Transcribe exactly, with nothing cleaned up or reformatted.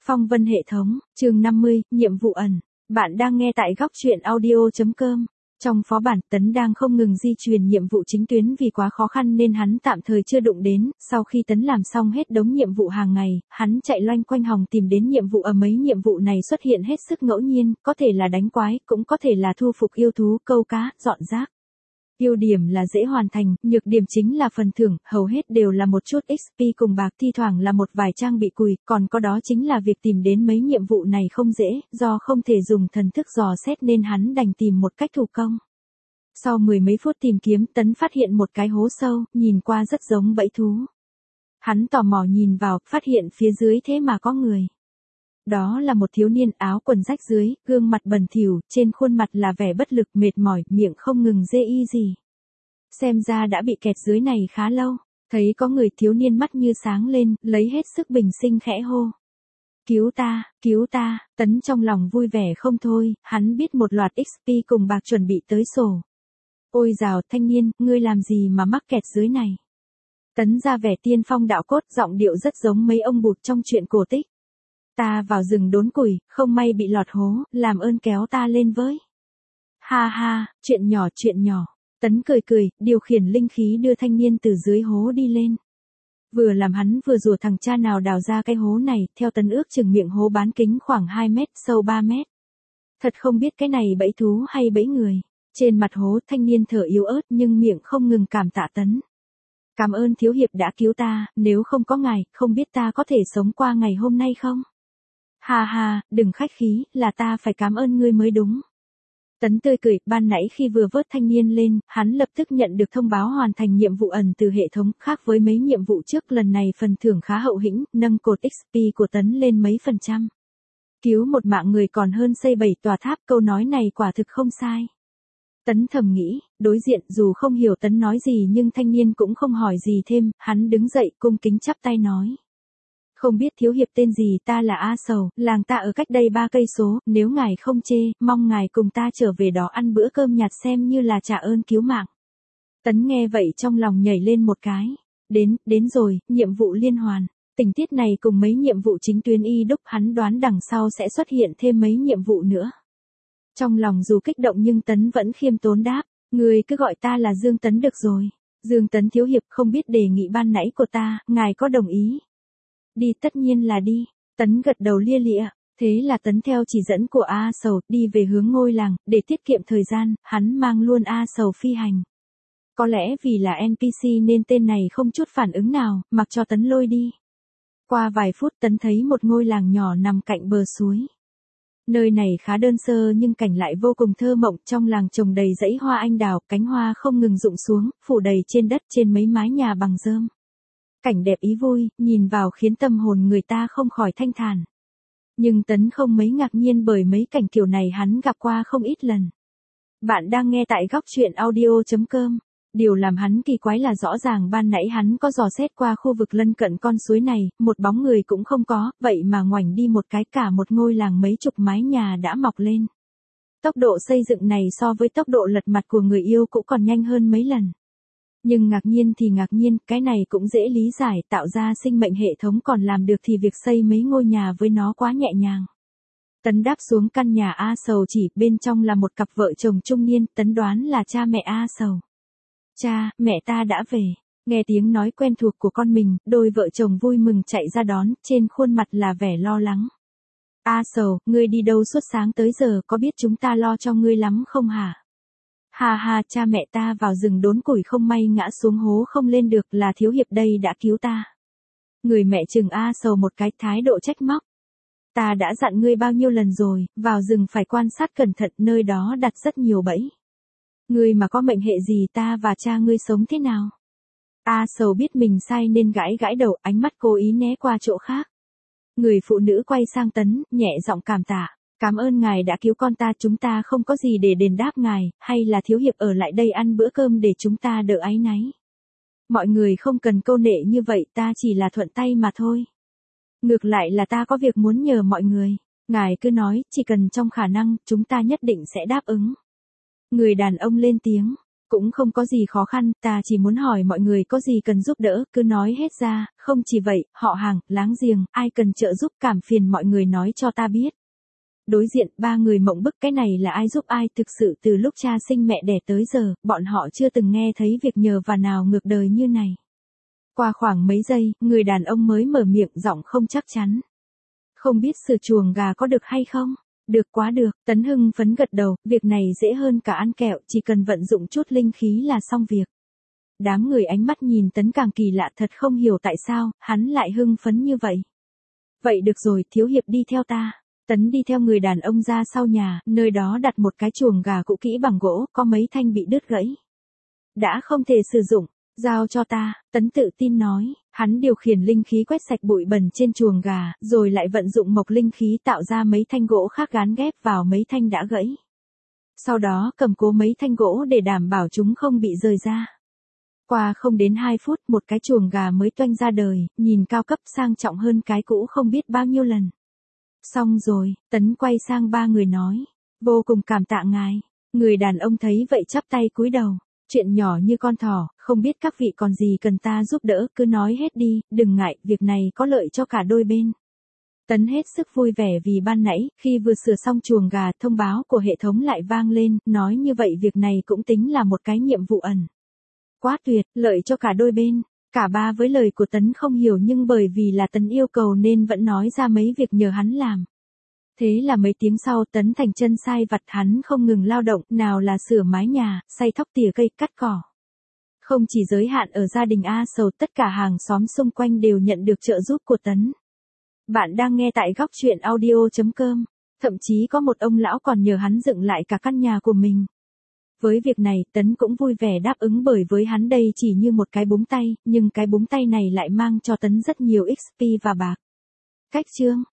Phong vân hệ thống, chương năm mươi, nhiệm vụ ẩn. Bạn đang nghe tại góc truyện audio chấm com. Trong phó bản, Tấn đang không ngừng di chuyển nhiệm vụ chính tuyến vì quá khó khăn nên hắn tạm thời chưa đụng đến. Sau khi Tấn làm xong hết đống nhiệm vụ hàng ngày, hắn chạy loanh quanh hòng tìm đến nhiệm vụ ở mấy nhiệm vụ này xuất hiện hết sức ngẫu nhiên, có thể là đánh quái, cũng có thể là thu phục yêu thú, câu cá, dọn rác. Ưu điểm là dễ hoàn thành, nhược điểm chính là phần thưởng, hầu hết đều là một chút ích pê cùng bạc, thi thoảng là một vài trang bị cùi, còn có đó chính là việc tìm đến mấy nhiệm vụ này không dễ, do không thể dùng thần thức dò xét nên hắn đành tìm một cách thủ công. Sau mười mấy phút tìm kiếm, Tấn phát hiện một cái hố sâu, nhìn qua rất giống bẫy thú. Hắn tò mò nhìn vào, phát hiện phía dưới thế mà có người. Đó là một thiếu niên áo quần rách dưới, gương mặt bẩn thỉu, trên khuôn mặt là vẻ bất lực, mệt mỏi, miệng không ngừng rê y gì. Xem ra đã bị kẹt dưới này khá lâu, thấy có người, thiếu niên mắt như sáng lên, lấy hết sức bình sinh khẽ hô. Cứu ta, cứu ta, Tấn trong lòng vui vẻ không thôi, hắn biết một loạt ích pê cùng bạc chuẩn bị tới sổ. Ôi dào, thanh niên, ngươi làm gì mà mắc kẹt dưới này? Tấn ra vẻ tiên phong đạo cốt, giọng điệu rất giống mấy ông bụt trong truyện cổ tích. Ta vào rừng đốn củi, không may bị lọt hố, làm ơn kéo ta lên với. Ha ha, chuyện nhỏ chuyện nhỏ. Tấn cười cười, điều khiển linh khí đưa thanh niên từ dưới hố đi lên. Vừa làm hắn vừa rủa thằng cha nào đào ra cái hố này, theo Tấn ước chừng miệng hố bán kính khoảng hai mét, sâu ba mét. Thật không biết cái này bẫy thú hay bẫy người. Trên mặt hố, thanh niên thở yếu ớt nhưng miệng không ngừng cảm tạ Tấn. Cảm ơn thiếu hiệp đã cứu ta, nếu không có ngài, không biết ta có thể sống qua ngày hôm nay không? Ha ha, đừng khách khí, là ta phải cảm ơn ngươi mới đúng. Tấn tươi cười, ban nãy khi vừa vớt thanh niên lên, hắn lập tức nhận được thông báo hoàn thành nhiệm vụ ẩn từ hệ thống, khác với mấy nhiệm vụ trước, lần này phần thưởng khá hậu hĩnh, nâng cột ích pê của Tấn lên mấy phần trăm. Cứu một mạng người còn hơn xây bảy tòa tháp, câu nói này quả thực không sai. Tấn thầm nghĩ, đối diện dù không hiểu Tấn nói gì nhưng thanh niên cũng không hỏi gì thêm, hắn đứng dậy cung kính chắp tay nói. Không biết thiếu hiệp tên gì, ta là A Sầu, làng ta ở cách đây ba cây số, nếu ngài không chê, mong ngài cùng ta trở về đó ăn bữa cơm nhạt xem như là trả ơn cứu mạng. Tấn nghe vậy trong lòng nhảy lên một cái. Đến, đến rồi, nhiệm vụ liên hoàn. Tình tiết này cùng mấy nhiệm vụ chính tuyến y đúc, hắn đoán đằng sau sẽ xuất hiện thêm mấy nhiệm vụ nữa. Trong lòng dù kích động nhưng Tấn vẫn khiêm tốn đáp, người cứ gọi ta là Dương Tấn được rồi. Dương Tấn thiếu hiệp, không biết đề nghị ban nãy của ta, ngài có đồng ý? Đi, tất nhiên là đi. Tấn gật đầu lia lịa, thế là Tấn theo chỉ dẫn của A Sầu, đi về hướng ngôi làng, để tiết kiệm thời gian, hắn mang luôn A Sầu phi hành. Có lẽ vì là en pê xê nên tên này không chút phản ứng nào, mặc cho Tấn lôi đi. Qua vài phút Tấn thấy một ngôi làng nhỏ nằm cạnh bờ suối. Nơi này khá đơn sơ nhưng cảnh lại vô cùng thơ mộng, trong làng trồng đầy dãy hoa anh đào, cánh hoa không ngừng rụng xuống, phủ đầy trên đất trên mấy mái nhà bằng rơm. Cảnh đẹp ý vui, nhìn vào khiến tâm hồn người ta không khỏi thanh thản. Nhưng Tấn không mấy ngạc nhiên bởi mấy cảnh kiểu này hắn gặp qua không ít lần. Bạn đang nghe tại góc truyện audio chấm com. Điều làm hắn kỳ quái là rõ ràng ban nãy hắn có dò xét qua khu vực lân cận con suối này, một bóng người cũng không có, vậy mà ngoảnh đi một cái cả một ngôi làng mấy chục mái nhà đã mọc lên. Tốc độ xây dựng này so với tốc độ lật mặt của người yêu cũng còn nhanh hơn mấy lần. Nhưng ngạc nhiên thì ngạc nhiên, cái này cũng dễ lý giải, tạo ra sinh mệnh hệ thống còn làm được thì việc xây mấy ngôi nhà với nó quá nhẹ nhàng. Tấn đáp xuống căn nhà A Sầu chỉ, bên trong là một cặp vợ chồng trung niên, Tấn đoán là cha mẹ A Sầu. Cha, mẹ ta đã về. Nghe tiếng nói quen thuộc của con mình, đôi vợ chồng vui mừng chạy ra đón, trên khuôn mặt là vẻ lo lắng. A Sầu, ngươi đi đâu suốt sáng tới giờ, có biết chúng ta lo cho ngươi lắm không hả? Ha ha, cha mẹ ta vào rừng đốn củi không may ngã xuống hố không lên được, là thiếu hiệp đây đã cứu ta. Người mẹ chừng A Sầu một cái, thái độ trách móc. Ta đã dặn ngươi bao nhiêu lần rồi, vào rừng phải quan sát cẩn thận, nơi đó đặt rất nhiều bẫy. Ngươi mà có mệnh hệ gì ta và cha ngươi sống thế nào? A Sầu biết mình sai nên gãi gãi đầu, ánh mắt cố ý né qua chỗ khác. Người phụ nữ quay sang Tấn, nhẹ giọng cảm tạ. Cảm ơn ngài đã cứu con ta, chúng ta không có gì để đền đáp ngài, hay là thiếu hiệp ở lại đây ăn bữa cơm để chúng ta đỡ áy náy. Mọi người không cần câu nệ như vậy, ta chỉ là thuận tay mà thôi. Ngược lại là ta có việc muốn nhờ mọi người. Ngài cứ nói, chỉ cần trong khả năng, chúng ta nhất định sẽ đáp ứng. Người đàn ông lên tiếng, Cũng không có gì khó khăn, ta chỉ muốn hỏi mọi người có gì cần giúp đỡ, cứ nói hết ra, không chỉ vậy, họ hàng, láng giềng, ai cần trợ giúp cảm phiền mọi người nói cho ta biết. Đối diện, ba người mộng bức cái này là ai giúp ai, thực sự từ lúc cha sinh mẹ đẻ tới giờ, bọn họ chưa từng nghe thấy việc nhờ và nào ngược đời như này. Qua khoảng mấy giây, người đàn ông mới mở miệng giọng không chắc chắn. Không biết sửa chuồng gà có được hay không? Được quá được, Tấn hưng phấn gật đầu, việc này dễ hơn cả ăn kẹo, chỉ cần vận dụng chút linh khí là xong việc. Đám người ánh mắt nhìn Tấn càng kỳ lạ, thật không hiểu tại sao, hắn lại hưng phấn như vậy. Vậy được rồi, thiếu hiệp đi theo ta. Tấn đi theo người đàn ông ra sau nhà, nơi đó đặt một cái chuồng gà cũ kỹ bằng gỗ, có mấy thanh bị đứt gãy. Đã không thể sử dụng, giao cho ta, Tấn tự tin nói, hắn điều khiển linh khí quét sạch bụi bẩn trên chuồng gà, rồi lại vận dụng mộc linh khí tạo ra mấy thanh gỗ khác gán ghép vào mấy thanh đã gãy. Sau đó cầm cố mấy thanh gỗ để đảm bảo chúng không bị rời ra. Qua không đến hai phút, một cái chuồng gà mới toanh ra đời, nhìn cao cấp sang trọng hơn cái cũ không biết bao nhiêu lần. Xong rồi, Tấn quay sang ba người nói, vô cùng cảm tạ ngài. Người đàn ông thấy vậy chắp tay cúi đầu, chuyện nhỏ như con thỏ, không biết các vị còn gì cần ta giúp đỡ, cứ nói hết đi, đừng ngại, việc này có lợi cho cả đôi bên. Tấn hết sức vui vẻ vì ban nãy, khi vừa sửa xong chuồng gà, thông báo của hệ thống lại vang lên, nói như vậy việc này cũng tính là một cái nhiệm vụ ẩn. Quá tuyệt, lợi cho cả đôi bên. Cả ba với lời của Tấn không hiểu nhưng bởi vì là Tấn yêu cầu nên vẫn nói ra mấy việc nhờ hắn làm. Thế là mấy tiếng sau Tấn thành chân sai vặt, hắn không ngừng lao động, nào là sửa mái nhà, xay thóc tỉa cây, cắt cỏ. Không chỉ giới hạn ở gia đình A Sầu, tất cả hàng xóm xung quanh đều nhận được trợ giúp của Tấn. Bạn đang nghe tại góc truyện audio chấm com. Thậm chí có một ông lão còn nhờ hắn dựng lại cả căn nhà của mình. Với việc này, Tấn cũng vui vẻ đáp ứng bởi với hắn đây chỉ như một cái búng tay, nhưng cái búng tay này lại mang cho Tấn rất nhiều ích pê và bạc. Cách chương